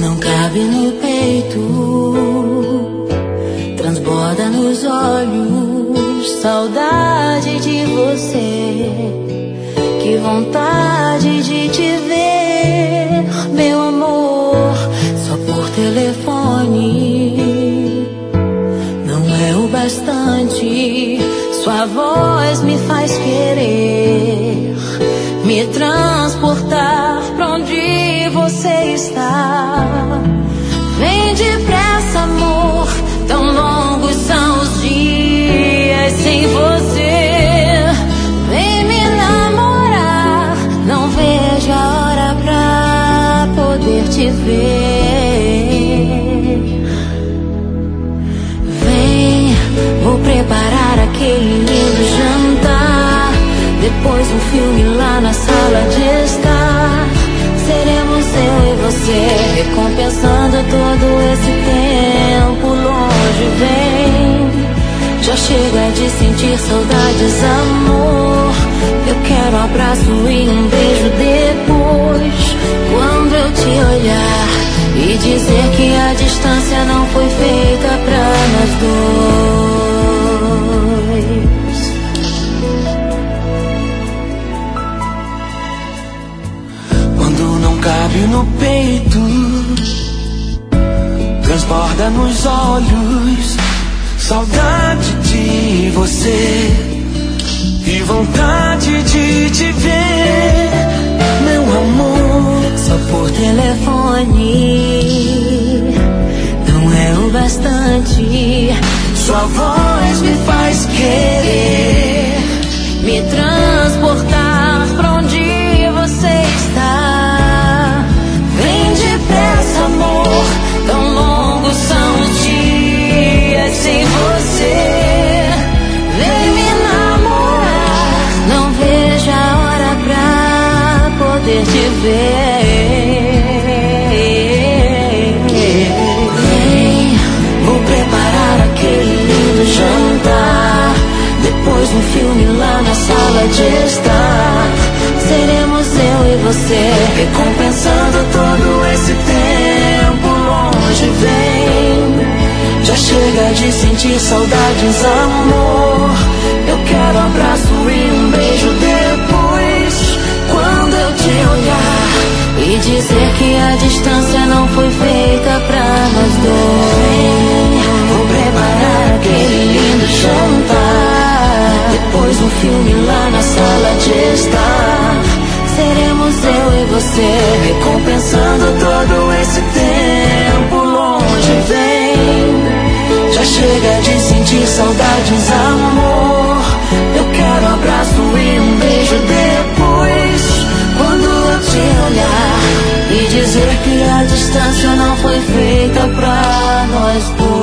não cabe no peito, transborda nos olhos, saudade de você. Que vontade de te ver, meu amor, só por telefone. Não é o bastante, sua voz me faz querer me transportar pra onde você está. Vem depressa, amor, tão longos são os dias sem você. Vem me namorar, não vejo a hora pra poder te ver. Vem, vou preparar aquele lindo jantar, depois um filme lá na sala de estar. Seremos eu e você, recompensando todo esse tempo longe. Vem, já chega de sentir saudades, amor. Eu quero um abraço e um beijo depois. Quando eu te olhar e dizer que a distância não foi feita pra nós dois. Quando não cabe no peito, transborda nos olhos, saudade de você e vontade de te ver, meu amor. Só por telefone não é o bastante, sua voz me faz querer me transportar pra onde você está. Vem depressa, amor, tão longos são os dias sem você. Vem me namorar, não vejo a hora pra poder te ver. Vem, vou preparar aquele lindo jantar, depois um filme lá na sala de estar. Seremos eu e você, recompensando todo esse tempo longe. Vem, já chega de sentir saudades, amor. Eu quero um abraço e um beijo depois. Quando eu te olhar e dizer que a distância não foi feita pra nós dois. Vou preparar aquele lindo jantar, depois um filme lá na sala de estar. Seremos eu e você, recompensando todo esse tempo longe. Vem, já chega de sentir saudades, amor. Eu quero um abraço e um beijo depois. Quando eu te olhar e dizer que a distância não foi feita pra nós dois.